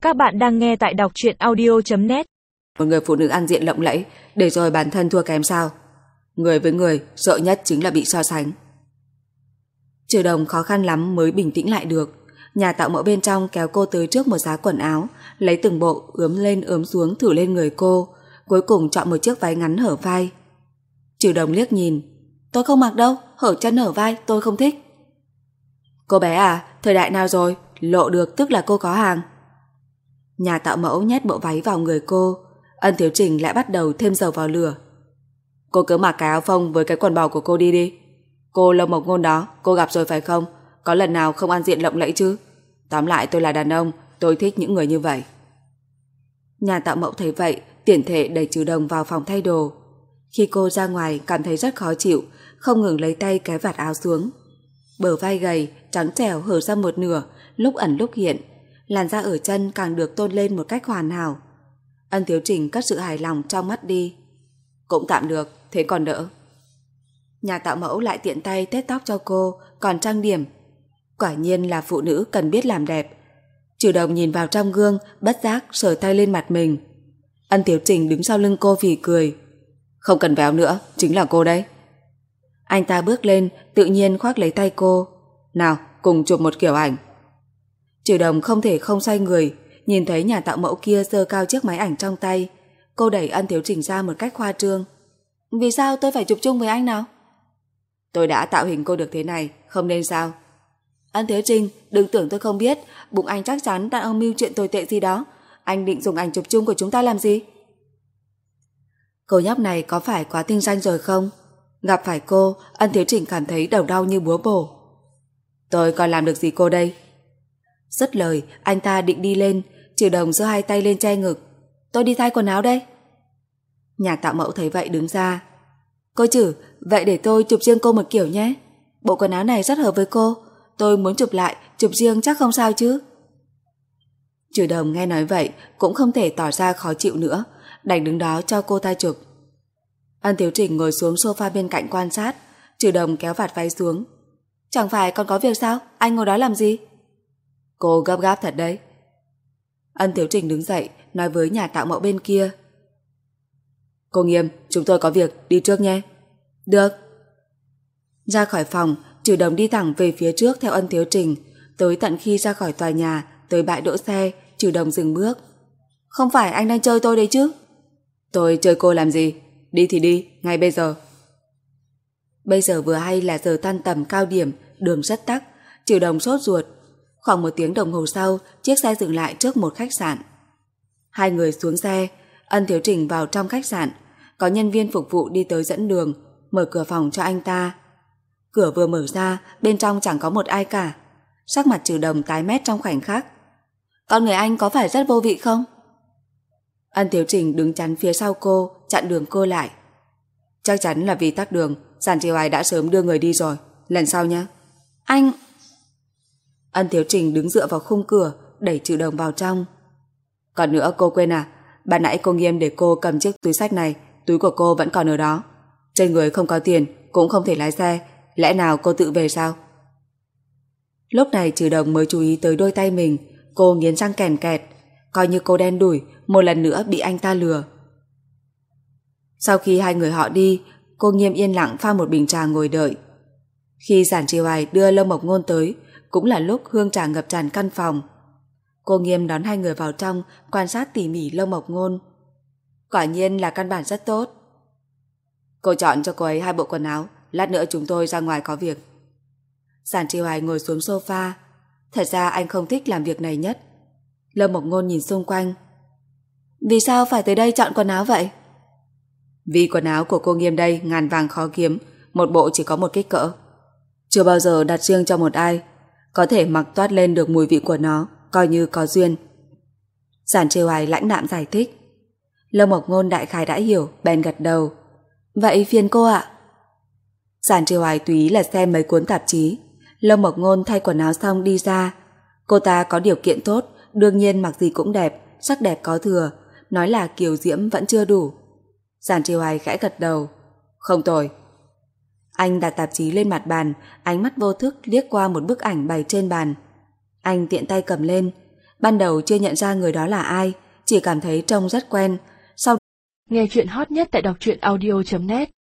Các bạn đang nghe tại đọc truyện audio.net. Một người phụ nữ ăn diện lộng lẫy để rồi bản thân thua kém sao? Người với người sợ nhất chính là bị so sánh. Trừ Đồng khó khăn lắm mới bình tĩnh lại được. Nhà tạo mẫu bên trong kéo cô tới trước một giá quần áo, lấy từng bộ ướm lên ướm xuống thử lên người cô, cuối cùng chọn một chiếc váy ngắn hở vai. Trừ Đồng liếc nhìn, tôi không mặc đâu, hở chân hở vai tôi không thích. Cô bé à, thời đại nào rồi, lộ được tức là cô có hàng. Nhà tạo mẫu nhét bộ váy vào người cô, Ân Thiếu Trình lại bắt đầu thêm dầu vào lửa. Cô cứ mặc cái áo phông với cái quần bò của cô đi. Cô Lâm Mộc Ngôn đó, cô gặp rồi phải không? Có lần nào không ăn diện lộng lẫy chứ? Tóm lại tôi là đàn ông, tôi thích những người như vậy. Nhà tạo mẫu thấy vậy, tiện thể đẩy Trừ Đồng vào phòng thay đồ. Khi cô ra ngoài cảm thấy rất khó chịu, không ngừng lấy tay kéo vạt áo xuống. Bờ vai gầy, trắng trẻo hở ra một nửa, lúc ẩn lúc hiện. Làn da ở chân càng được tôn lên một cách hoàn hảo. Ân Thiếu Trình cất sự hài lòng trong mắt đi. Cũng tạm được, thế còn đỡ. Nhà tạo mẫu lại tiện tay tết tóc cho cô, còn trang điểm. Quả nhiên là phụ nữ cần biết làm đẹp. Trừ Đồng nhìn vào trong gương, bất giác sờ tay lên mặt mình. Ân Thiếu Trình đứng sau lưng cô phì cười. Không cần véo nữa, chính là cô đấy. Anh ta bước lên, tự nhiên khoác lấy tay cô. Nào, cùng chụp một kiểu ảnh. Trừ Đồng không thể không xoay người, nhìn thấy nhà tạo mẫu kia giơ cao chiếc máy ảnh trong tay. Cô đẩy Ân Thiếu Trình ra một cách khoa trương. Vì sao tôi phải chụp chung với anh nào? Tôi đã tạo hình cô được thế này, không nên sao? Ân Thiếu Trình, đừng tưởng tôi không biết, bụng anh chắc chắn đang âm mưu chuyện tồi tệ gì đó. Anh định dùng ảnh chụp chung của chúng ta làm gì? Cô nhóc này có phải quá tinh danh rồi không? Gặp phải cô, Ân Thiếu Trình cảm thấy đầu đau như búa bổ. Tôi còn làm được gì cô đây? Dứt lời, anh ta định đi lên, Trừ Đồng giơ hai tay lên che ngực. Tôi đi thay quần áo đây. Nhà tạo mẫu thấy vậy đứng ra. Cô Trừ, vậy để tôi chụp riêng cô một kiểu nhé. Bộ quần áo này rất hợp với cô. Tôi muốn chụp lại, chụp riêng chắc không sao chứ? Trừ Đồng nghe nói vậy cũng không thể tỏ ra khó chịu nữa, đành đứng đó cho cô ta chụp. Ân Thiếu Trình ngồi xuống sofa bên cạnh quan sát. Trừ Đồng kéo vạt váy xuống. Chẳng phải còn có việc sao? Anh ngồi đó làm gì? Cô gấp gáp thật đấy. Ân Thiếu Trình đứng dậy nói với nhà tạo mẫu bên kia. Cô Nghiêm, chúng tôi có việc, đi trước nhé. Được. Ra khỏi phòng, Trừ Đồng đi thẳng về phía trước theo Ân Thiếu Trình. Tới tận khi ra khỏi tòa nhà, tới bãi đỗ xe, Trừ Đồng dừng bước. Không phải anh đang chơi tôi đấy chứ? Tôi chơi cô làm gì? Đi thì đi, ngay bây giờ. Bây giờ vừa hay là giờ tan tầm cao điểm, đường rất tắc. Trừ Đồng sốt ruột. Khoảng 1 tiếng đồng hồ sau, chiếc xe dừng lại trước một khách sạn. Hai người xuống xe, Ân Thiếu Trình vào trong khách sạn. Có nhân viên phục vụ đi tới dẫn đường, mở cửa phòng cho anh ta. Cửa vừa mở ra, bên trong chẳng có một ai cả. Sắc mặt Trừ Đồng tái mét trong khoảnh khắc. Con người anh có phải rất vô vị không? Ân Thiếu Trình đứng chắn phía sau cô, chặn đường cô lại. Chắc chắn là vì tắc đường, Giản Triều Ái đã sớm đưa người đi rồi. Lần sau nhé. Anh... Ân Thiếu Trình đứng dựa vào khung cửa, đẩy Trừ Đồng vào trong. Còn nữa cô quên à, ban nãy cô Nghiêm để cô cầm chiếc túi xách này, túi của cô vẫn còn ở đó. Trên người không có tiền, cũng không thể lái xe, lẽ nào cô tự về sao? Lúc này Trừ Đồng mới chú ý tới đôi tay mình, cô nghiến răng kèn kẹt, coi như cô đen đủi, một lần nữa bị anh ta lừa. Sau khi hai người họ đi, cô Nghiêm yên lặng pha một bình trà ngồi đợi. Khi Giản Triều Ái đưa Lâm Mộc Ngôn tới, cũng là lúc hương trà ngập tràn căn phòng. Cô Nghiêm đón hai người vào trong, quan sát tỉ mỉ Lâm Mộc Ngôn. Quả nhiên là căn bản rất tốt. Cô chọn cho cô ấy 2 bộ quần áo, lát nữa chúng tôi ra ngoài có việc. Giản Triều Ái ngồi xuống sofa. Thật ra anh không thích làm việc này nhất. Lâm Mộc Ngôn nhìn xung quanh. Vì sao phải tới đây chọn quần áo vậy? Vì quần áo của cô Nghiêm đây ngàn vàng khó kiếm, một bộ chỉ có một kích cỡ. Chưa bao giờ đặt riêng cho một ai, có thể mặc toát lên được mùi vị của nó, coi như có duyên. Giản Triều Ái lãnh đạm giải thích. Lâm Mộc Ngôn đại khái đã hiểu, bèn gật đầu. Vậy phiền cô ạ. Giản Triều Ái tùy ý là xem mấy cuốn tạp chí. Lâm Mộc Ngôn thay quần áo xong đi ra. Cô ta có điều kiện tốt, đương nhiên mặc gì cũng đẹp, sắc đẹp có thừa, nói là kiều diễm vẫn chưa đủ. Giản Triều Ái khẽ gật đầu. Không tồi. Anh đặt tạp chí lên mặt bàn, ánh mắt vô thức liếc qua một bức ảnh bày trên bàn. Anh tiện tay cầm lên. Ban đầu chưa nhận ra người đó là ai, chỉ cảm thấy trông rất quen. Nghe chuyện hot nhất tại đọc truyện audio.net